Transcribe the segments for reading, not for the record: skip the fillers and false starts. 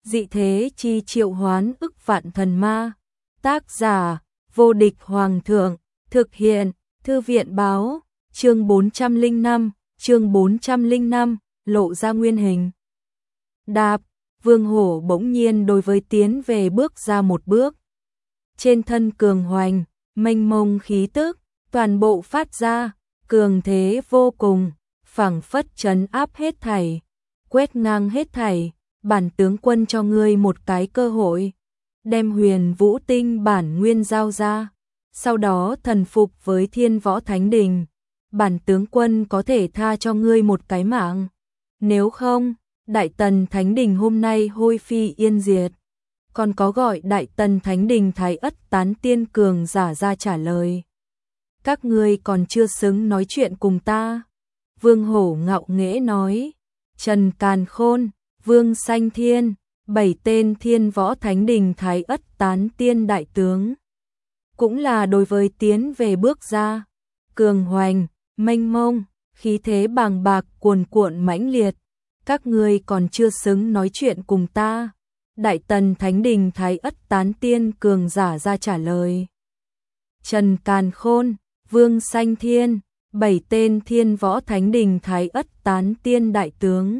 dị thế chi triệu hoán ức vạn thần ma. Tác giả, vô địch hoàng thượng, thực hiện, thư viện báo, chương 405, lộ ra nguyên hình. Đạp, Vương Hổ bỗng nhiên đối với tiến về bước ra một bước. Trên thân cường hoành, mênh mông khí tức, toàn bộ phát ra, cường thế vô cùng, phảng phất trấn áp hết thảy, quét ngang hết thảy, bản tướng quân cho ngươi một cái cơ hội, đem Huyền Vũ Tinh bản nguyên giao ra, sau đó thần phục với Thiên Võ Thánh Đình, bản tướng quân có thể tha cho ngươi một cái mạng, nếu không, Đại Tần Thánh Đình hôm nay hôi phi yên diệt. Còn có gọi Đại Tần Thánh Đình Thái Ất Tán Tiên cường giả ra trả lời. Các ngươi còn chưa xứng nói chuyện cùng ta. Vương Hổ ngạo nghễ nói. Trần Càn Khôn, Vương Sanh Thiên, 7 tên Thiên Võ Thánh Đình Thái Ất Tán Tiên đại tướng. Cũng là đối với tiến về bước ra. Cường hoành, mênh mông, khí thế bàng bạc cuồn cuộn mãnh liệt. Các ngươi còn chưa xứng nói chuyện cùng ta. Đại Tần Thánh Đình Thái Ất Tán Tiên cường giả ra trả lời. Trần Càn Khôn, Vương Sanh Thiên, 7 tên Thiên Võ Thánh Đình Thái Ất Tán Tiên đại tướng.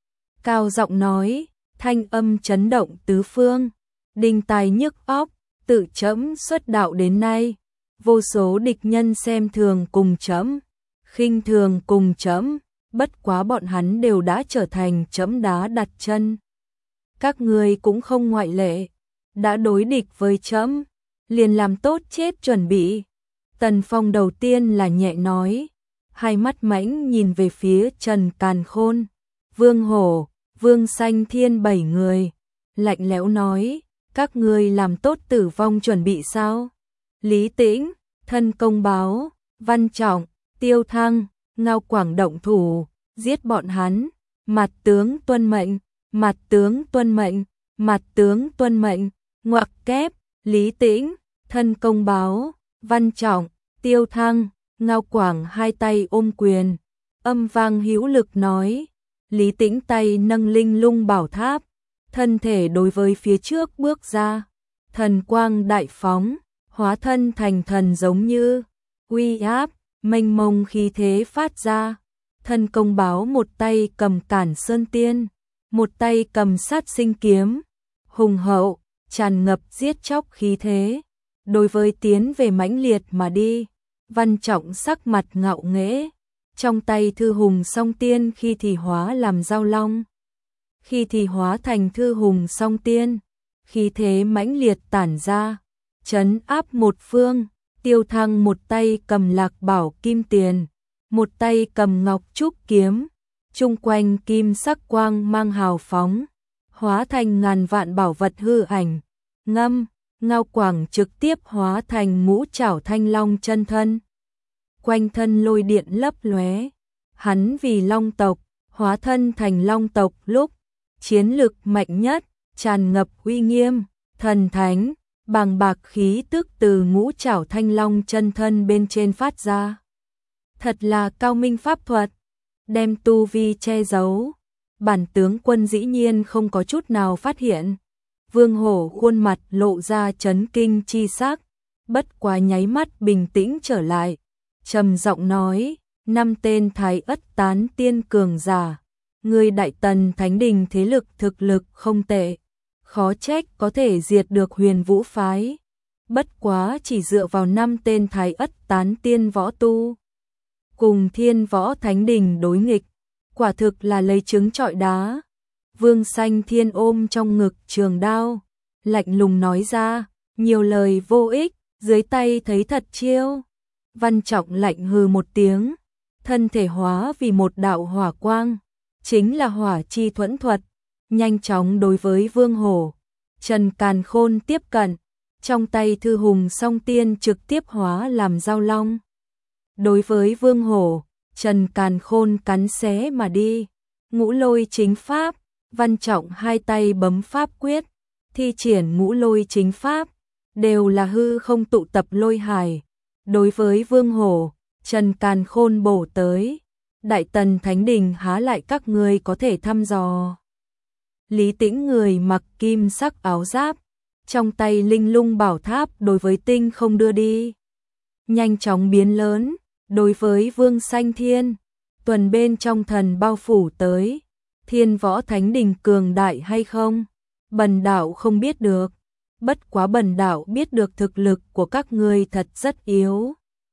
Cao giọng nói, thanh âm chấn động tứ phương, đình tài nhức óc, tự trẫm xuất đạo đến nay, vô số địch nhân xem thường cùng trẫm, khinh thường cùng trẫm, bất quá bọn hắn đều đã trở thành trẫm đá đặt chân. Các ngươi cũng không ngoại lệ, đã đối địch với trẫm, liền làm tốt chết chuẩn bị. Tần Phong đầu tiên là nhẹ nói, hai mắt mãnh nhìn về phía Trần Càn Khôn, Vương Hổ, Vương Sanh Thiên 7 người, lạnh lẽo nói, các ngươi làm tốt tử vong chuẩn bị sao? Lý Tĩnh, Thân Công Báo, Văn Trọng, Tiêu Thăng, Ngao Quảng động thủ, giết bọn hắn, mặt tướng tuân mệnh. Mặt tướng tuân mệnh, mặt tướng tuân mệnh, ngoặc kép, Lý Tĩnh, Thân Công Báo, Văn Trọng, Tiêu Thăng, Ngao Quảng hai tay ôm quyền, âm vang hữu lực nói, Lý Tĩnh tay nâng linh lung bảo tháp, thân thể đối với phía trước bước ra, thần quang đại phóng, hóa thân thành thần giống như, uy áp, mênh mông khí thế phát ra, Thân Công Báo một tay cầm Cản Sơn Tiên, một tay cầm Sát Sinh kiếm, hùng hậu, tràn ngập giết chóc khí thế, đối với tiến về mãnh liệt mà đi. Văn Trọng sắc mặt ngạo nghễ, trong tay Thư Hùng Song Tiên khi thì hóa làm Dao Long, khi thì hóa thành Thư Hùng Song Tiên, khí thế mãnh liệt tản ra, trấn áp một phương. Tiêu Thăng một tay cầm Lạc Bảo Kim Tiền, một tay cầm Ngọc Trúc kiếm, chung quanh kim sắc quang mang hào phóng, hóa thành ngàn vạn bảo vật hư ảnh. Ngao Quảng trực tiếp hóa thành ngũ trảo thanh long chân thân, quanh thân lôi điện lấp lóe. Hắn vì long tộc, hóa thân thành long tộc lúc chiến lực mạnh nhất, tràn ngập uy nghiêm, thần thánh, bàng bạc khí tức từ ngũ trảo thanh long chân thân bên trên phát ra. Thật là cao minh pháp thuật, đem tu vi che giấu, bản tướng quân dĩ nhiên không có chút nào phát hiện. Vương Hổ khuôn mặt lộ ra chấn kinh chi sắc, bất quá nháy mắt bình tĩnh trở lại, trầm giọng nói, 5 tên Thái Ất Tán Tiên cường giả, người Đại Tần Thánh Đình thế lực thực lực không tệ, khó trách có thể diệt được Huyền Vũ phái, bất quá chỉ dựa vào 5 tên Thái Ất Tán Tiên võ tu, cùng Thiên Võ Thánh Đình đối nghịch, quả thực là lấy trứng trọi đá. Vương Sanh Thiên ôm trong ngực trường đao, lạnh lùng nói ra, nhiều lời vô ích, dưới tay thấy thật chiêu. Văn Trọng lạnh hừ một tiếng, thân thể hóa vì một đạo hỏa quang, chính là hỏa chi thuẫn thuật, nhanh chóng đối với Vương Hổ. Trần Càn Khôn tiếp cận, trong tay Thư Hùng Song Tiên trực tiếp hóa làm Dao Long. Đối với Vương Hổ, Trần Càn Khôn cắn xé mà đi, ngũ lôi chính pháp, Văn Trọng hai tay bấm pháp quyết, thi triển ngũ lôi chính pháp, đều là hư không tụ tập lôi hải. Đối với Vương Hổ, Trần Càn Khôn bổ tới, Đại Tần Thánh Đình há lại các ngươi có thể thăm dò. Lý Tĩnh người mặc kim sắc áo giáp, trong tay linh lung bảo tháp đối với tinh không đưa đi. Nhanh chóng biến lớn, đối với Vương Sanh Thiên, tuần bên trong thần bao phủ tới, Thiên Võ Thánh Đình cường đại hay không? Bần đạo không biết được, bất quá bần đạo biết được thực lực của các ngươi thật rất yếu.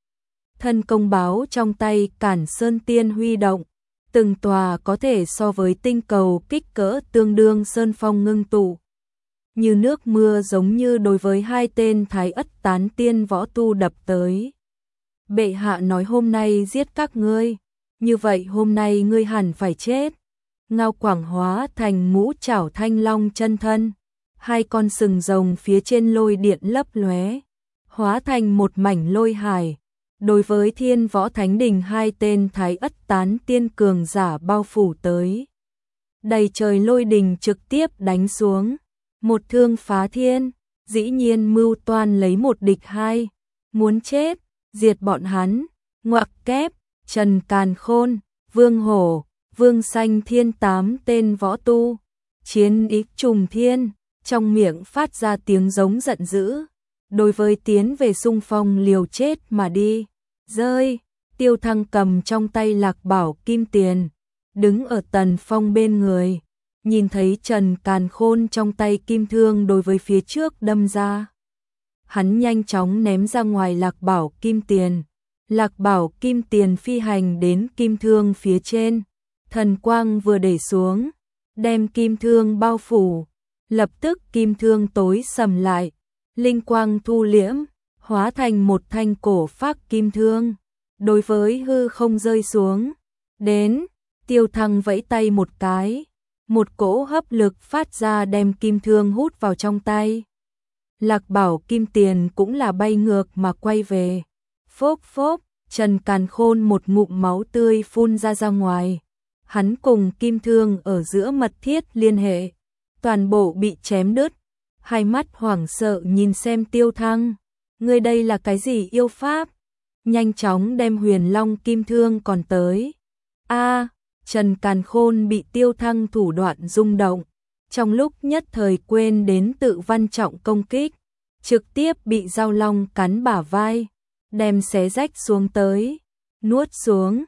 Thân công báo trong tay Cản Sơn Tiên huy động, từng tòa có thể so với tinh cầu kích cỡ tương đương sơn phong ngưng tụ. Như nước mưa giống như đối với hai tên Thái Ất tán tiên võ tu đập tới. Bệ hạ nói hôm nay giết các ngươi, như vậy hôm nay ngươi hẳn phải chết. Ngao Quảng hóa thành ngũ trảo thanh long chân thân, hai con sừng rồng phía trên lôi điện lấp lóe, hóa thành một mảnh lôi hải. Đối với Thiên Võ Thánh Đình hai tên Thái Ất tán tiên cường giả bao phủ tới. Đầy trời lôi đình trực tiếp đánh xuống, một thương phá thiên, dĩ nhiên mưu toan lấy một địch hai, muốn chết, diệt bọn hắn, ngoặc kép, Trần Càn Khôn, Vương Hổ, Vương Sanh Thiên tám tên võ tu, chiến ý trùng thiên, trong miệng phát ra tiếng giống giận dữ, đối với tiến về xung phong liều chết mà đi. Rơi, Tiêu Thăng cầm trong tay Lạc Bảo kim tiền, đứng ở Tần Phong bên người, nhìn thấy Trần Càn Khôn trong tay kim thương đối với phía trước đâm ra. Hắn nhanh chóng ném ra ngoài Lạc Bảo kim tiền, Lạc Bảo kim tiền phi hành đến kim thương phía trên, thần quang vừa để xuống, đem kim thương bao phủ, lập tức kim thương tối sầm lại, linh quang thu liễm, hóa thành một thanh cổ phác kim thương, đối với hư không rơi xuống. Đến, Tiêu Thăng vẫy tay một cái, một cỗ hấp lực phát ra đem kim thương hút vào trong tay. Lạc Bảo kim tiền cũng là bay ngược mà quay về. Phốc phốc, Trần Càn Khôn một ngụm máu tươi phun ra ngoài. Hắn cùng kim thương ở giữa mật thiết liên hệ, toàn bộ bị chém đứt. Hai mắt hoảng sợ nhìn xem Tiêu Thăng. Ngươi đây là cái gì yêu pháp? Nhanh chóng đem Huyền Long kim thương còn tới. Trần Càn Khôn bị Tiêu Thăng thủ đoạn rung động, trong lúc nhất thời quên đến tự văn trọng công kích, trực tiếp bị dao long cắn bả vai, đem xé rách xuống tới, nuốt xuống,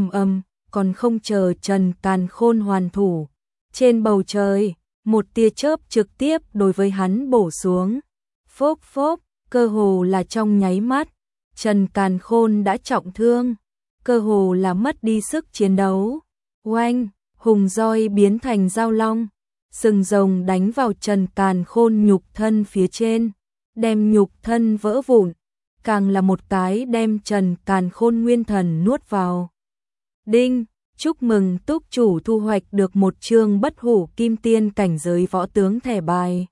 còn không chờ Trần Càn Khôn hoàn thủ. Trên bầu trời, một tia chớp trực tiếp đối với hắn bổ xuống. Phốc phốc, cơ hồ là trong nháy mắt, Trần Càn Khôn đã trọng thương, cơ hồ là mất đi sức chiến đấu. Oanh, hùng roi biến thành dao long, sừng rồng đánh vào Trần Càn Khôn nhục thân phía trên, đem nhục thân vỡ vụn, càng là một cái đem Trần Càn Khôn nguyên thần nuốt vào. Đinh, chúc mừng túc chủ thu hoạch được một chương bất hủ kim tiên cảnh giới võ tướng thẻ bài.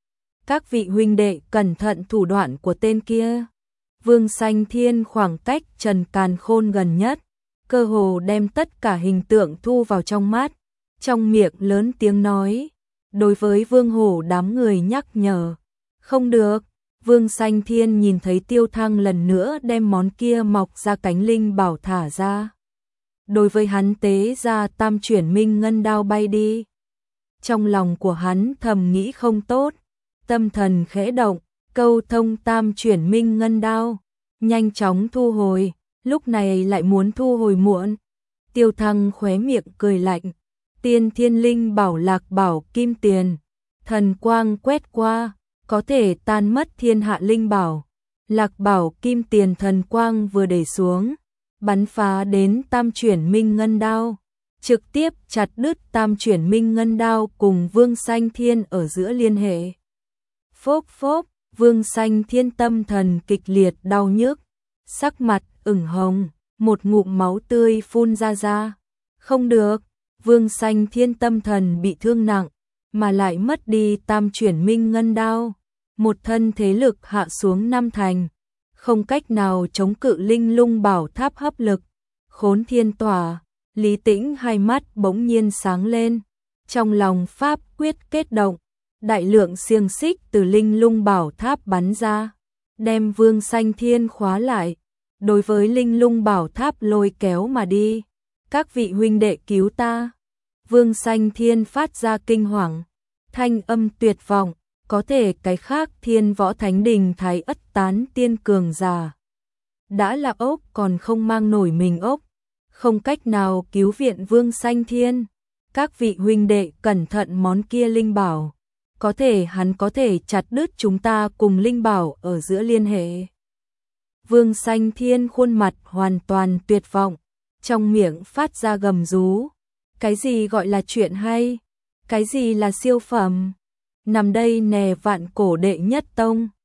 Các vị huynh đệ cẩn thận thủ đoạn của tên kia. Vương Sanh Thiên khoảng cách Trần Càn Khôn gần nhất, cơ hồ đem tất cả hình tượng thu vào trong mắt, trong miệng lớn tiếng nói, đối với Vương Hổ đám người nhắc nhở. Không được, Vương Sanh Thiên nhìn thấy Tiêu Thăng lần nữa đem món kia mọc ra cánh linh bảo thả ra. Đối với hắn tế ra tam chuyển minh ngân đao bay đi. Trong lòng của hắn thầm nghĩ không tốt, tâm thần khẽ động, câu thông tam chuyển minh ngân đao, nhanh chóng thu hồi. Lúc này lại muốn thu hồi muộn. Tiêu Thăng khóe miệng cười lạnh, Tiên Thiên Linh bảo Lạc Bảo kim tiền, thần quang quét qua, có thể tan mất thiên hạ linh bảo. Lạc Bảo kim tiền thần quang vừa để xuống, bắn phá đến tam chuyển minh ngân đao, trực tiếp chặt đứt tam chuyển minh ngân đao cùng Vương Sanh Thiên ở giữa liên hệ. Phốc phốc, Vương Sanh Thiên tâm thần kịch liệt đau nhức, sắc mặt ửng hồng, một ngụm máu tươi phun ra. Không được, Vương Sanh Thiên tâm thần bị thương nặng, mà lại mất đi tam chuyển minh ngân đao, một thân thế lực hạ xuống năm thành, không cách nào chống cự linh lung bảo tháp hấp lực. Khốn thiên tỏa, Lý Tĩnh hai mắt bỗng nhiên sáng lên, trong lòng pháp quyết kết động, đại lượng xiềng xích từ linh lung bảo tháp bắn ra, đem Vương Sanh Thiên khóa lại. Đối với linh lung bảo tháp lôi kéo mà đi. Các vị huynh đệ cứu ta. Vương Sanh Thiên phát ra kinh hoàng, thanh âm tuyệt vọng, có thể cái khác Thiên Võ Thánh Đình Thái Ất tán tiên cường giả. Đã là ốc còn không mang nổi mình ốc, không cách nào cứu viện Vương Sanh Thiên. Các vị huynh đệ cẩn thận món kia linh bảo, có thể hắn có thể chặt đứt chúng ta cùng linh bảo ở giữa liên hệ. Vương Sanh Thiên khuôn mặt hoàn toàn tuyệt vọng, trong miệng phát ra gầm rú. Cái gì gọi là chuyện hay? Cái gì là siêu phẩm? Nằm đây nè vạn cổ đệ nhất tông.